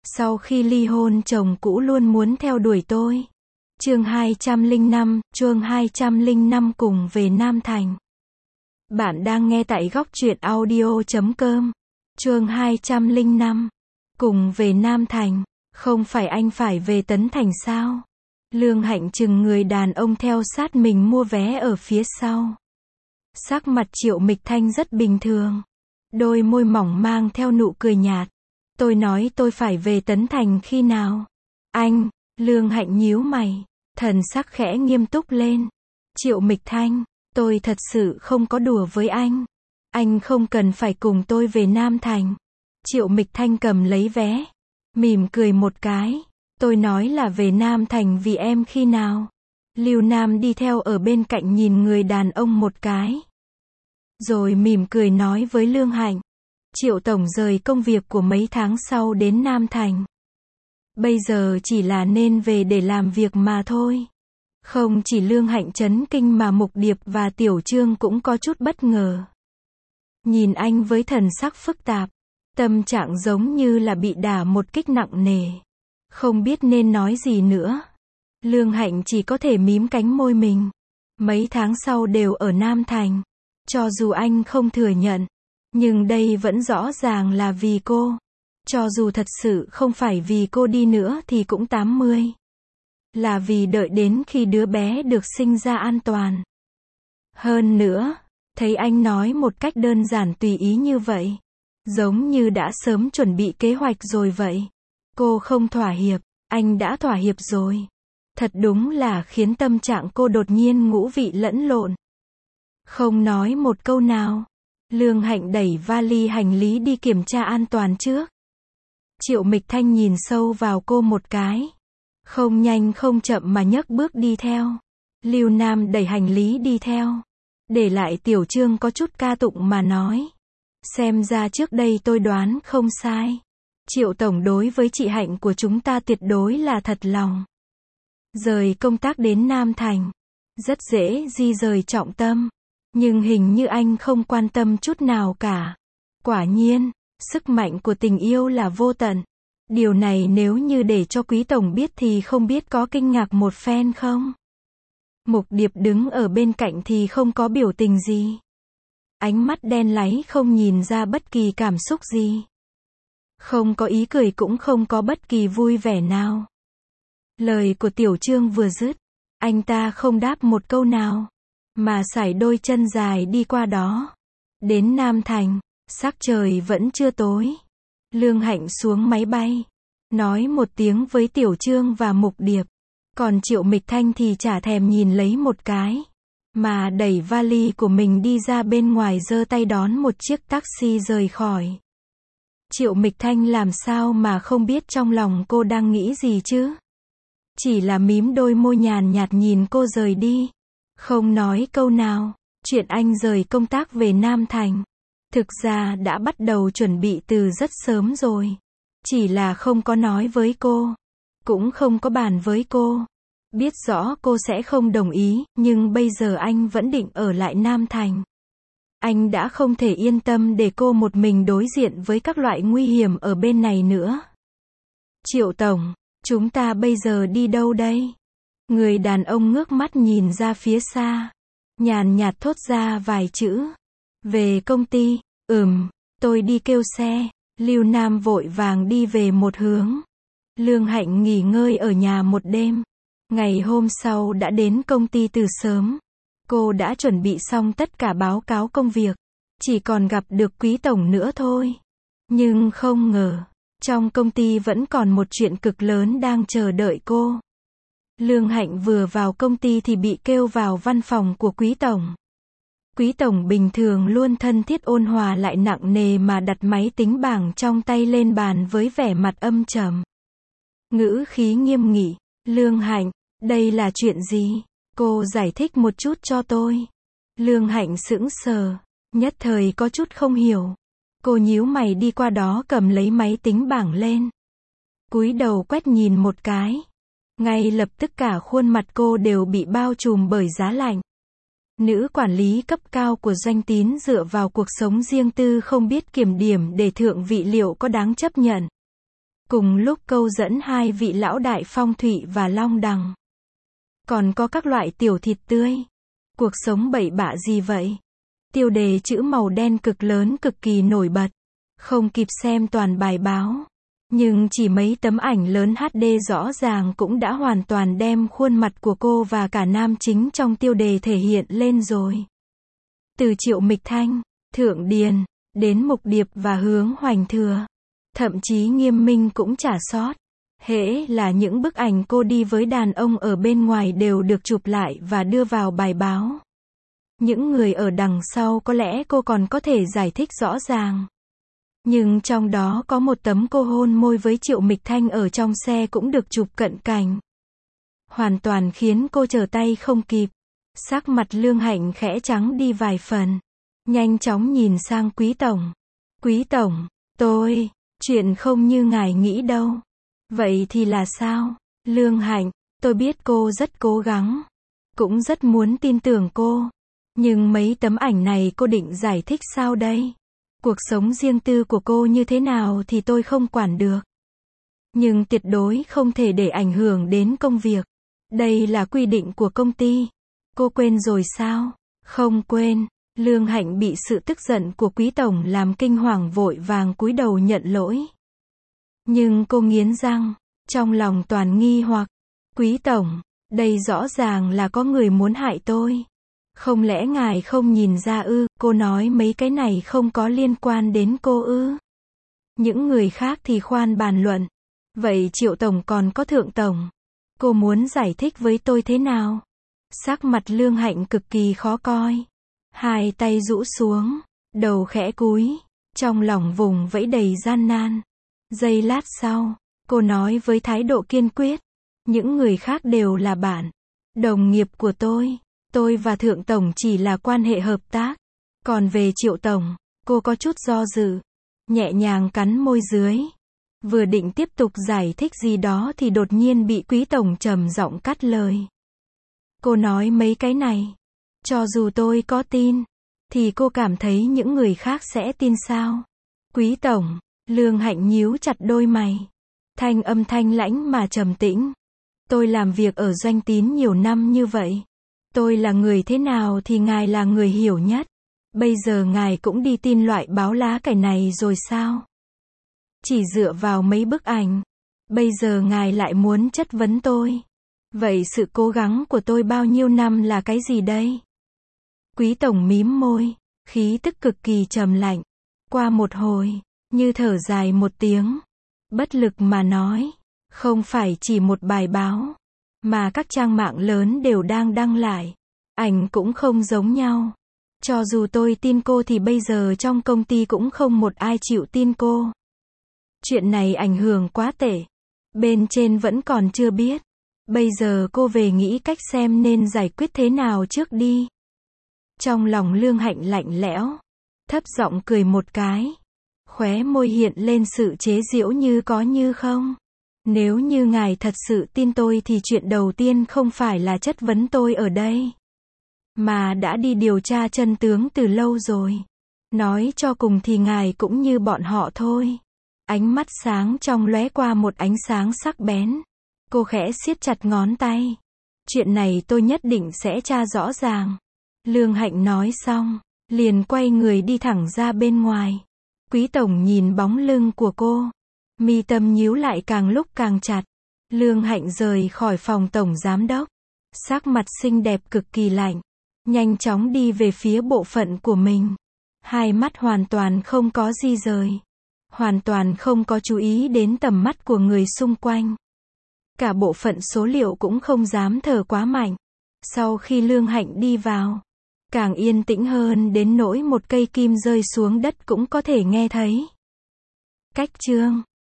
Sau khi ly hôn chồng cũ luôn muốn theo đuổi tôi. Chương 205 cùng về Nam Thành. Bạn đang nghe tại góc truyện audio.com. Chương 205. Cùng về Nam Thành. Không phải anh phải về Tấn Thành sao? Lương Hạnh chừng người đàn ông theo sát mình mua vé ở phía sau. Sắc mặt Triệu Mịch Thanh rất bình thường. Đôi môi mỏng mang theo nụ cười nhạt. Tôi nói tôi phải về Tấn Thành khi nào? Anh, Lương Hạnh nhíu mày, thần sắc khẽ nghiêm túc lên. Triệu Mịch Thanh, tôi thật sự không có đùa với anh. Anh không cần phải cùng tôi về Nam Thành. Triệu Mịch Thanh cầm lấy vé, mỉm cười một cái. Tôi nói là về Nam Thành vì em khi nào? Lưu Nam đi theo ở bên cạnh nhìn người đàn ông một cái. Rồi mỉm cười nói với Lương Hạnh. Triệu tổng rời công việc của mấy tháng sau đến Nam Thành. Bây giờ chỉ là nên về để làm việc mà thôi. Không chỉ Lương Hạnh chấn kinh mà Mục Điệp và Tiểu Trương cũng có chút bất ngờ. Nhìn anh với thần sắc phức tạp, tâm trạng giống như là bị đả một kích nặng nề. Không biết nên nói gì nữa. Lương Hạnh chỉ có thể mím cánh môi mình. Mấy tháng sau đều ở Nam Thành. Cho dù anh không thừa nhận, nhưng đây vẫn rõ ràng là vì cô. Cho dù thật sự không phải vì cô đi nữa thì cũng 80. Là vì đợi đến khi đứa bé được sinh ra an toàn. Hơn nữa, thấy anh nói một cách đơn giản tùy ý như vậy. Giống như đã sớm chuẩn bị kế hoạch rồi vậy. Cô không thỏa hiệp, anh đã thỏa hiệp rồi. Thật đúng là khiến tâm trạng cô đột nhiên ngũ vị lẫn lộn. Không nói một câu nào. Lương Hạnh đẩy vali hành lý đi kiểm tra an toàn trước. Triệu Mịch Thanh nhìn sâu vào cô một cái. Không nhanh không chậm mà nhấc bước đi theo. Lưu Nam đẩy hành lý đi theo. Để lại Tiểu Trương có chút ca tụng mà nói. Xem ra trước đây tôi đoán không sai. Triệu tổng đối với chị Hạnh của chúng ta tuyệt đối là thật lòng. Rời công tác đến Nam Thành. Rất dễ di rời trọng tâm. Nhưng hình như anh không quan tâm chút nào cả. Quả nhiên, sức mạnh của tình yêu là vô tận. Điều này nếu như để cho quý tổng biết thì không biết có kinh ngạc một phen không? Mục Điệp đứng ở bên cạnh thì không có biểu tình gì. Ánh mắt đen láy không nhìn ra bất kỳ cảm xúc gì. Không có ý cười cũng không có bất kỳ vui vẻ nào. Lời của Tiểu Trương vừa dứt, anh ta không đáp một câu nào, mà sải đôi chân dài đi qua đó. Đến Nam Thành, sắc trời vẫn chưa tối. Lương Hạnh xuống máy bay, nói một tiếng với Tiểu Trương và Mục Điệp. Còn Triệu Mịch Thanh thì chả thèm nhìn lấy một cái, mà đẩy vali của mình đi ra bên ngoài giơ tay đón một chiếc taxi rời khỏi. Triệu Mịch Thanh làm sao mà không biết trong lòng cô đang nghĩ gì chứ? Chỉ là mím đôi môi nhàn nhạt nhìn cô rời đi. Không nói câu nào. Chuyện anh rời công tác về Nam Thành. Thực ra đã bắt đầu chuẩn bị từ rất sớm rồi. Chỉ là không có nói với cô. Cũng không có bàn với cô. Biết rõ cô sẽ không đồng ý, nhưng bây giờ anh vẫn định ở lại Nam Thành. Anh đã không thể yên tâm để cô một mình đối diện với các loại nguy hiểm ở bên này nữa. Triệu tổng, chúng ta bây giờ đi đâu đây? Người đàn ông ngước mắt nhìn ra phía xa. Nhàn nhạt thốt ra vài chữ. Về công ty, tôi đi kêu xe. Lưu Nam vội vàng đi về một hướng. Lương Hạnh nghỉ ngơi ở nhà một đêm. Ngày hôm sau đã đến công ty từ sớm. Cô đã chuẩn bị xong tất cả báo cáo công việc. Chỉ còn gặp được quý tổng nữa thôi. Nhưng không ngờ, trong công ty vẫn còn một chuyện cực lớn đang chờ đợi cô. Lương Hạnh vừa vào công ty thì bị kêu vào văn phòng của quý tổng. Quý tổng bình thường luôn thân thiết ôn hòa lại nặng nề mà đặt máy tính bảng trong tay lên bàn với vẻ mặt âm trầm. Ngữ khí nghiêm nghị. Lương Hạnh, đây là chuyện gì? Cô giải thích một chút cho tôi. Lương Hạnh sững sờ, nhất thời có chút không hiểu. Cô nhíu mày đi qua đó cầm lấy máy tính bảng lên. Cúi đầu quét nhìn một cái. Ngay lập tức cả khuôn mặt cô đều bị bao trùm bởi giá lạnh. Nữ quản lý cấp cao của Doanh Tín dựa vào cuộc sống riêng tư không biết kiểm điểm để thượng vị liệu có đáng chấp nhận. Cùng lúc câu dẫn hai vị lão đại phong thủy và long đằng. Còn có các loại tiểu thịt tươi. Cuộc sống bậy bạ gì vậy? Tiêu đề chữ màu đen cực lớn cực kỳ nổi bật. Không kịp xem toàn bài báo. Nhưng chỉ mấy tấm ảnh lớn HD rõ ràng cũng đã hoàn toàn đem khuôn mặt của cô và cả nam chính trong tiêu đề thể hiện lên rồi. Từ Triệu Mịch Thanh, Thượng Điền, đến Mục Điệp và Hướng Hoành Thừa. Thậm chí Nghiêm Minh cũng chả sót. Hễ là những bức ảnh cô đi với đàn ông ở bên ngoài đều được chụp lại và đưa vào bài báo. Những người ở đằng sau có lẽ cô còn có thể giải thích rõ ràng. Nhưng trong đó có một tấm cô hôn môi với Triệu Mịch Thanh ở trong xe cũng được chụp cận cảnh. Hoàn toàn khiến cô trở tay không kịp. Sắc mặt Lương Hạnh khẽ trắng đi vài phần. Nhanh chóng nhìn sang Quý Tổng. Quý Tổng, chuyện không như ngài nghĩ đâu. Vậy thì là sao? Lương Hạnh, tôi biết cô rất cố gắng. Cũng rất muốn tin tưởng cô. Nhưng mấy tấm ảnh này cô định giải thích sao đây? Cuộc sống riêng tư của cô như thế nào thì tôi không quản được. Nhưng tuyệt đối không thể để ảnh hưởng đến công việc. Đây là quy định của công ty. Cô quên rồi sao? Không quên. Lương Hạnh bị sự tức giận của Quý Tổng làm kinh hoàng vội vàng cúi đầu nhận lỗi. Nhưng cô nghiến răng, trong lòng toàn nghi hoặc. Quý Tổng, đây rõ ràng là có người muốn hại tôi. Không lẽ ngài không nhìn ra ư? Cô nói mấy cái này không có liên quan đến cô ư? Những người khác thì khoan bàn luận. Vậy Triệu Tổng còn có Thượng Tổng? Cô muốn giải thích với tôi thế nào? Sắc mặt Lương Hạnh cực kỳ khó coi. Hai tay rũ xuống, đầu khẽ cúi, trong lòng vùng vẫy đầy gian nan. Giây lát sau, cô nói với thái độ kiên quyết. Những người khác đều là bạn, đồng nghiệp của tôi. Tôi và Thượng Tổng chỉ là quan hệ hợp tác. Còn về Triệu Tổng, cô có chút do dự. Nhẹ nhàng cắn môi dưới. Vừa định tiếp tục giải thích gì đó thì đột nhiên bị Quý Tổng trầm giọng cắt lời. Cô nói mấy cái này. Cho dù tôi có tin, thì cô cảm thấy những người khác sẽ tin sao? Quý Tổng, Lương Hạnh nhíu chặt đôi mày. Thanh âm thanh lãnh mà trầm tĩnh. Tôi làm việc ở Doanh Tín nhiều năm như vậy. Tôi là người thế nào thì ngài là người hiểu nhất. Bây giờ ngài cũng đi tin loại báo lá cải này rồi sao? Chỉ dựa vào mấy bức ảnh. Bây giờ ngài lại muốn chất vấn tôi. Vậy sự cố gắng của tôi bao nhiêu năm là cái gì đây? Quý Tổng mím môi, khí tức cực kỳ trầm lạnh. Qua một hồi, như thở dài một tiếng. Bất lực mà nói, không phải chỉ một bài báo, mà các trang mạng lớn đều đang đăng lại. Ảnh cũng không giống nhau. Cho dù tôi tin cô thì bây giờ trong công ty cũng không một ai chịu tin cô. Chuyện này ảnh hưởng quá tệ. Bên trên vẫn còn chưa biết. Bây giờ cô về nghĩ cách xem nên giải quyết thế nào trước đi. Trong lòng Lương Hạnh lạnh lẽo. Thấp giọng cười một cái. Khóe môi hiện lên sự chế giễu như có như không. Nếu như ngài thật sự tin tôi thì chuyện đầu tiên không phải là chất vấn tôi ở đây. Mà đã đi điều tra chân tướng từ lâu rồi. Nói cho cùng thì ngài cũng như bọn họ thôi. Ánh mắt sáng trong lóe qua một ánh sáng sắc bén. Cô khẽ siết chặt ngón tay. Chuyện này tôi nhất định sẽ tra rõ ràng. Lương Hạnh nói xong, liền quay người đi thẳng ra bên ngoài. Quý Tổng nhìn bóng lưng của cô. Mi tâm nhíu lại càng lúc càng chặt. Lương Hạnh rời khỏi phòng tổng giám đốc. Sắc mặt xinh đẹp cực kỳ lạnh. Nhanh chóng đi về phía bộ phận của mình. Hai mắt hoàn toàn không có di rời. Hoàn toàn không có chú ý đến tầm mắt của người xung quanh. Cả bộ phận số liệu cũng không dám thở quá mạnh. Sau khi Lương Hạnh đi vào, càng yên tĩnh hơn đến nỗi một cây kim rơi xuống đất cũng có thể nghe thấy. Cách chương